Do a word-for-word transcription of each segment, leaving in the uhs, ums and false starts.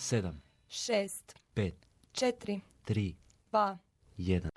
sedam, šest, pet, četiri, tri, dva, jedan.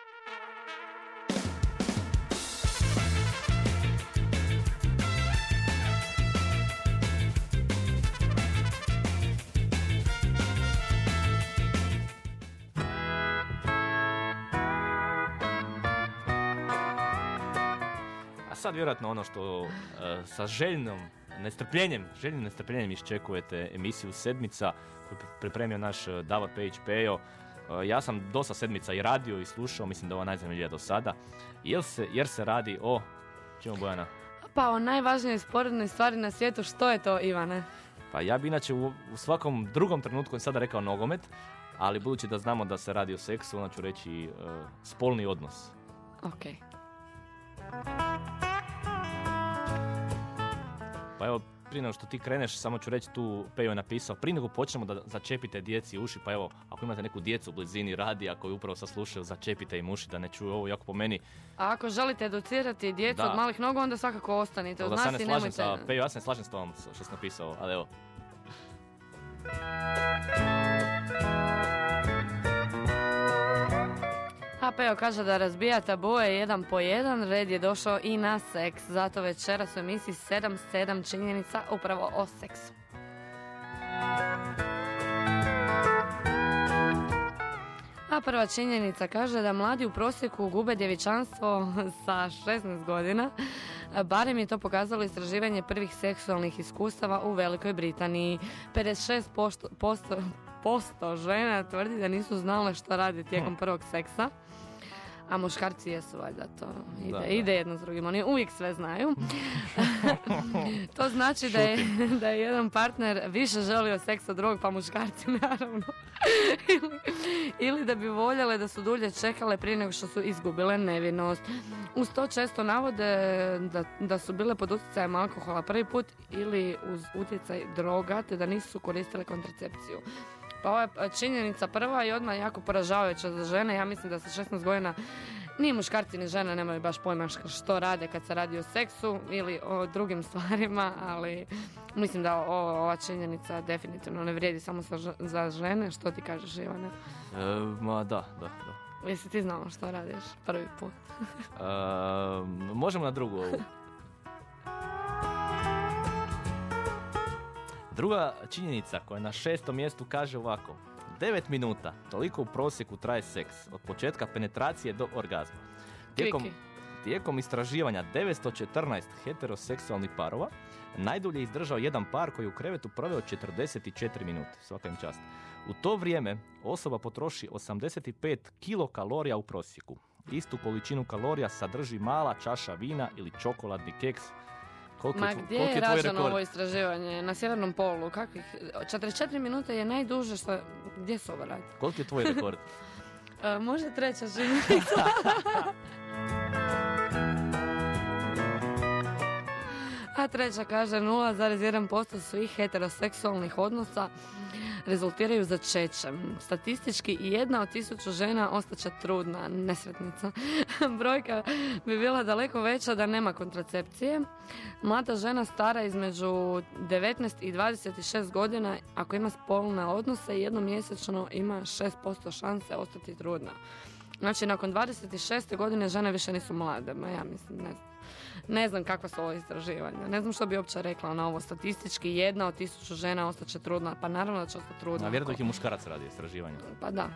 A sad vjerojatno ono što uh, sa željnom nestrpljenjem, željnim nestrpljenjem iščekujete emisiju Sedmica koju je pripremio naš uh, Davor Pejić-Pejo. Uh, ja sam dosta Sedmica i radio i slušao, mislim da je ovo najzanimljivija do sada. Jer se, jer se radi o... Čemu, Bojana? Pa o najvažnijoj sporednoj stvari na svijetu, što je to, Ivane? Pa ja bi inače u, u svakom drugom trenutku sada rekao nogomet, ali budući da znamo da se radi o seksu, onda ću reći uh, spolni odnos. Ok. Pa evo, prije nego što ti kreneš, samo ću reći, tu Pejo je napisao, prije nego počnemo da začepite djeci uši, pa evo, ako imate neku djecu u blizini radija koji upravo sad slušaju, začepite im uši da ne čuju ovo, jako po meni. A ako želite educirati djecu Da. od malih nogu, onda svakako ostanite uz Da nas sad ne i slažem nemojte... sa Pejo, ja se ne slažem s tom što si napisao, ali evo. A Peo kaže da razbija tabue jedan po jedan, red je došao i na seks, zato večeras u emisiji sedam sedam činjenica upravo o seksu. A prva činjenica kaže da mladi u prosjeku gube djevičanstvo sa šesnaest godina. Barem je to pokazalo istraživanje prvih seksualnih iskustava u Velikoj Britaniji. pedeset šest posto, posto žena tvrdi da nisu znale što radi tijekom prvog seksa. A muškarci jesu valjda to. Ide, Da, da. ide jedno s drugim. Oni uvijek sve znaju. To znači da je, da je jedan partner više želio seks od drugog, pa muškarci naravno. ili, ili da bi voljele da su dulje čekale prije nego što su izgubile nevinost. Uz to često navode da, da su bile pod utjecajem alkohola prvi put ili uz utjecaj droga, te da nisu koristile kontracepciju. Pa ovo je činjenica prva i odmah jako poražavajuća za žene. Ja mislim da sa šesnaest godina ni muškarci ni žene nemaju baš pojma što rade kad se radi o seksu ili o drugim stvarima, ali mislim da o, ova činjenica definitivno ne vrijedi samo za, za žene. Što ti kažeš, Ivane? E, ma da, da, da. Jesi ti znala što radiš prvi put? E, možemo na drugu ovu. Druga činjenica koja na šestom mjestu kaže ovako. devet minuta, toliko u prosjeku traje seks, od početka penetracije do orgazma. Tijekom, Kviki. tijekom istraživanja devetsto četrnaest heteroseksualnih parova, najdulje je izdržao jedan par koji je u krevetu proveo četrdeset četiri minute, svaka im čast. U to vrijeme osoba potroši osamdeset pet kilokalorija u prosjeku. Istu količinu kalorija sadrži mala čaša vina ili čokoladni keks. Koliko Ma je, tvo- gdje koliko je je tvoj rađeno rekord? ovo istraživanje? Na sjevernom polu? Kakvih? četrdeset četiri minute je najduže što... Gdje se ovo radi? Koliki je tvoj rekord? E, možda treća činjenica. A treća kaže nula zarez jedan posto svih heteroseksualnih odnosa rezultiraju začećem. Statistički i jedna od tisuću žena ostaće trudna, nesretnica. Brojka bi bila daleko veća da nema kontracepcije. Mlada žena stara između devetnaest i dvadeset šest godina, ako ima spolne odnose, jednomjesečno ima šest posto šanse ostati trudna. Znači, nakon dvadeset šeste godine žene više nisu mlade. Ma ja mislim, ne znam. Ne znam kakva su ovo istraživanja. Ne znam što bi uopće rekla na ovo. Statistički jedna od tisuću žena ostaće trudna. Pa naravno da će ostati trudna. A vjerojatno ih i muškarac radi istraživanje. Pa da.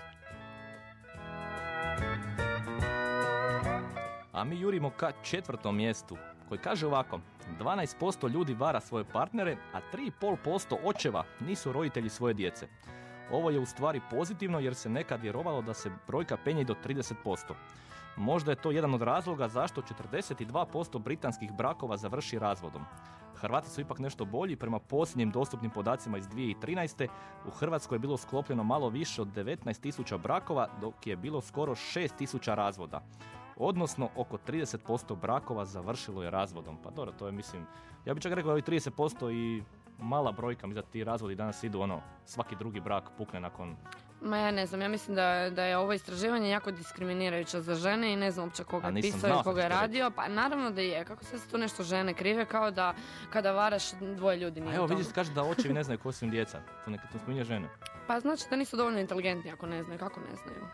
A mi jurimo ka četvrtom mjestu, koji kaže ovako. dvanaest posto ljudi vara svoje partnere, a tri i pol posto očeva nisu roditelji svoje djece. Ovo je u stvari pozitivno jer se nekad vjerovalo da se brojka penje do trideset posto. Možda je to jedan od razloga zašto četrdeset dva posto britanskih brakova završi razvodom. Hrvati su ipak nešto bolji, prema posljednjim dostupnim podacima iz dvije tisuće trinaeste. U Hrvatskoj je bilo sklopljeno malo više od devetnaest tisuća brakova, dok je bilo skoro šest tisuća razvoda. Odnosno, oko trideset posto brakova završilo je razvodom. Pa dobro, to je, mislim, ja bih čak rekao da ovih trideset posto i mala brojka, mislim da ti razvodi danas idu, ono, svaki drugi brak pukne nakon Ma ja ne znam, ja mislim da, da je ovo istraživanje jako diskriminirajuće za žene i ne znam uopće koga je pisao i koga je radio. Pa naravno da je. Kako se tu nešto žene krive kao da kada varaš dvoje ljudi nije. A evo vidiš, kaže da očevi ne znaju ko su im djeca. To nekad to spominje žene. Pa znači da nisu dovoljno inteligentni ako ne znaju. Kako ne znaju?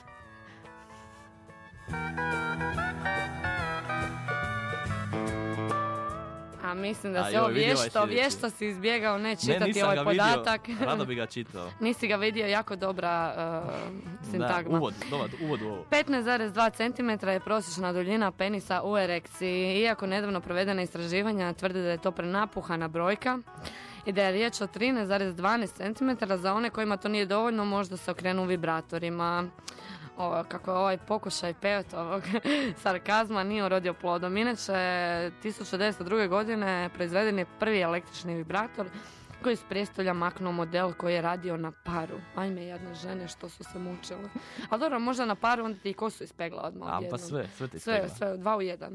A mislim da si ovo vješto, vješto si izbjegao ne čitati ne, ovaj podatak. Vidio, rado bi ga čitao. Nisi ga vidio, jako dobra uh, sintagma. Da, uvod, dobar, uvod u ovo. petnaest zarez dva centimetra je prosječna duljina penisa u erekciji. Iako nedavno provedena istraživanja tvrde da je to prenapuhana brojka i da je riječ o trinaest zarez dvanaest centimetara, za one kojima to nije dovoljno možda se okrenu vibratorima. Ovo, kako je ovaj pokušaj Pejotovog sarkazma nije urodio plodom. Inače, tisuću devetsto druge. godine proizveden je prvi električni vibrator koji iz prijestolja maknuo model koji je radio na paru. Ajme, jedne žene što su se mučile. Ali dobro, možda na paru, onda ti i kosu ispegla odmah A, odjednom. pa sve, sve ti ispegla. Sve, sve, dva u jedan.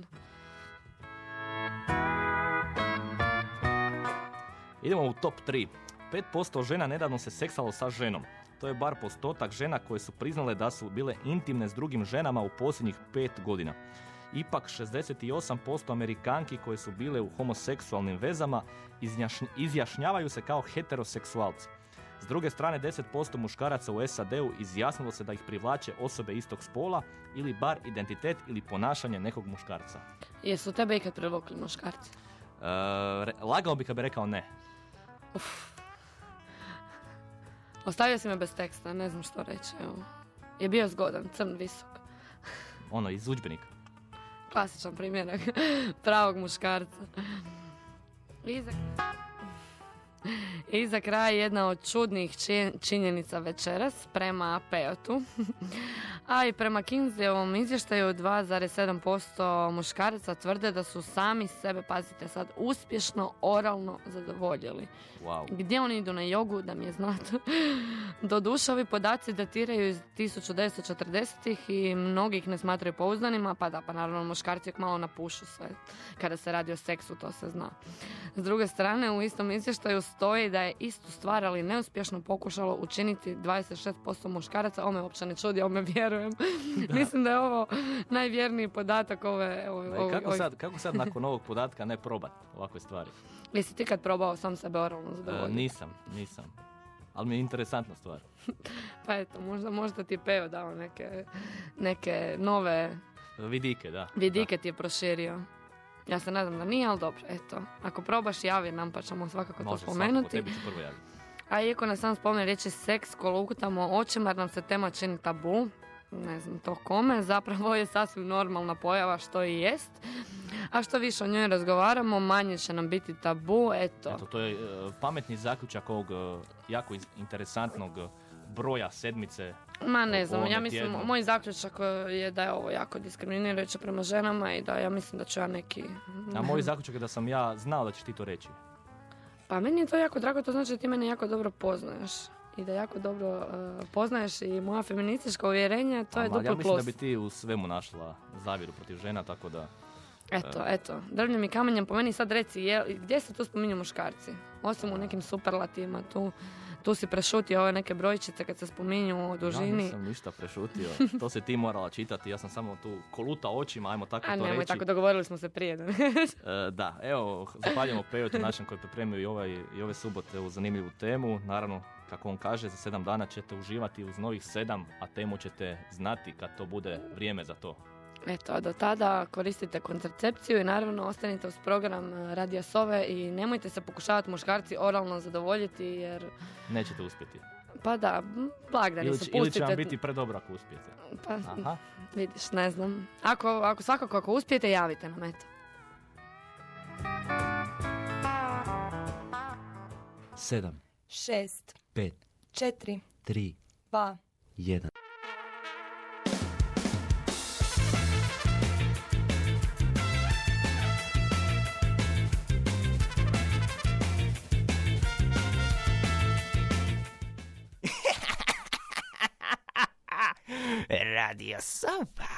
Idemo u top tri. pet posto žena nedavno se seksalo sa ženom. To je bar postotak žena koje su priznale da su bile intimne s drugim ženama u posljednjih pet godina. Ipak šezdeset osam posto Amerikanki koje su bile u homoseksualnim vezama izjašnj- izjašnjavaju se kao heteroseksualci. S druge strane, deset posto muškaraca u S A D-u izjasnilo se da ih privlače osobe istog spola ili bar identitet ili ponašanje nekog muškarca. Jesu tebe ikad privukli muškarci? E, re, lagao bih kad bi rekao ne. Uf. Ostavio si me bez teksta, ne znam što reći. Evo. Je bio zgodan, crn, visok. Ono, iz udžbenika. Klasičan primjerak pravog muškarca. I za, I za kraj jedna od čudnih činjenica večeras prema Pejotu. A i prema Kinsleyovom izvještaju dva zarez sedam posto muškaraca tvrde da su sami sebe, pazite sad, uspješno oralno zadovoljili. Wow. Gdje oni idu na jogu, da mi je znate. Doduše, ovi podaci datiraju iz tisuću devetsto četrdesetih i mnogi ih ne smatraju pouzdanima, pa da, pa naravno muškarci malo napušu sve. Kada se radi o seksu, to se zna. S druge strane, u istom izvještaju stoji da je istu stvar, ali neuspješno pokušalo učiniti dvadeset šest posto muškaraca. Ome uopće ne čudi, ome vjerujem. Da. Mislim da je ovo najvjerniji podatak ove... ove, da, ove kako, sad, kako sad nakon ovog podatka ne probat ovakve stvari? Jesi ti kad probao sam sebe oralno zadovoljiti? E, nisam, nisam. Ali mi je interesantna stvar. Pa eto, možda, možda ti je Peo dao neke, neke nove... Vidike, da. Vidike da. Ti je proširio. Ja se nadam da nije, ali dobro, eto. Ako probaš, javi nam, pa ćemo svakako Može, to spomenuti. Može, svakako, tebi ću prvo javiti. A iako nas sam spomene riječi seks, kolutamo očima, nam se tema čini tabu. Ne znam to kome, zapravo je sasvim normalna pojava, što i jest. A što više o njoj razgovaramo, manje će nam biti tabu, eto. Eto, to je uh, pametni zaključak ovog uh, jako interesantnog uh, broja sedmice. Ma ne znam, ja mislim, tjednu. Moj zaključak je da je ovo jako diskriminirajuće prema ženama i da ja mislim da ću ja neki... A moj zaključak je da sam ja znao da ćeš ti to reći. Pa meni je to jako drago, to znači da ti mene jako dobro poznaješ. I da jako dobro uh, poznaješ i moja feministička uvjerenja, to je duplo plus. Ja mislim da bi ti u svemu našla zavjeru protiv žena, tako da... Eto, eto, drvljem i kamenjem, po meni sad reci, je, gdje se tu spominju muškarci? Osim u nekim superlativima, tu, tu si prešutio ove neke brojčice kad se spominju o dužini. Ja nisam ništa prešutio, to se ti morala čitati, ja sam samo tu koluta očima, ajmo tako A, to nemoj, reći. tako dogovorili smo se prije. e, da, evo, zahvaljujemo Pejotu našem koji pripremio i, ovaj, i ove subote u zanimljivu temu, naravno, kako on kaže, za sedam dana ćete uživati uz novih sedam, a temu ćete znati kad to bude vrijeme za to. Eto, a do tada koristite kontracepciju i naravno ostanite uz program Radija Sove i nemojte se pokušavati muškarci oralno zadovoljiti jer... Nećete uspjeti. Pa da, blagdani su, pustite... Ili će vam biti predobro ako uspijete. Pa, Aha. Vidiš, ne znam. Ako, ako svakako ako uspijete, javite nam, eto. Sedam. Šest. Pet. Četiri. Tri. Dva. Jedan. Radio Sofa.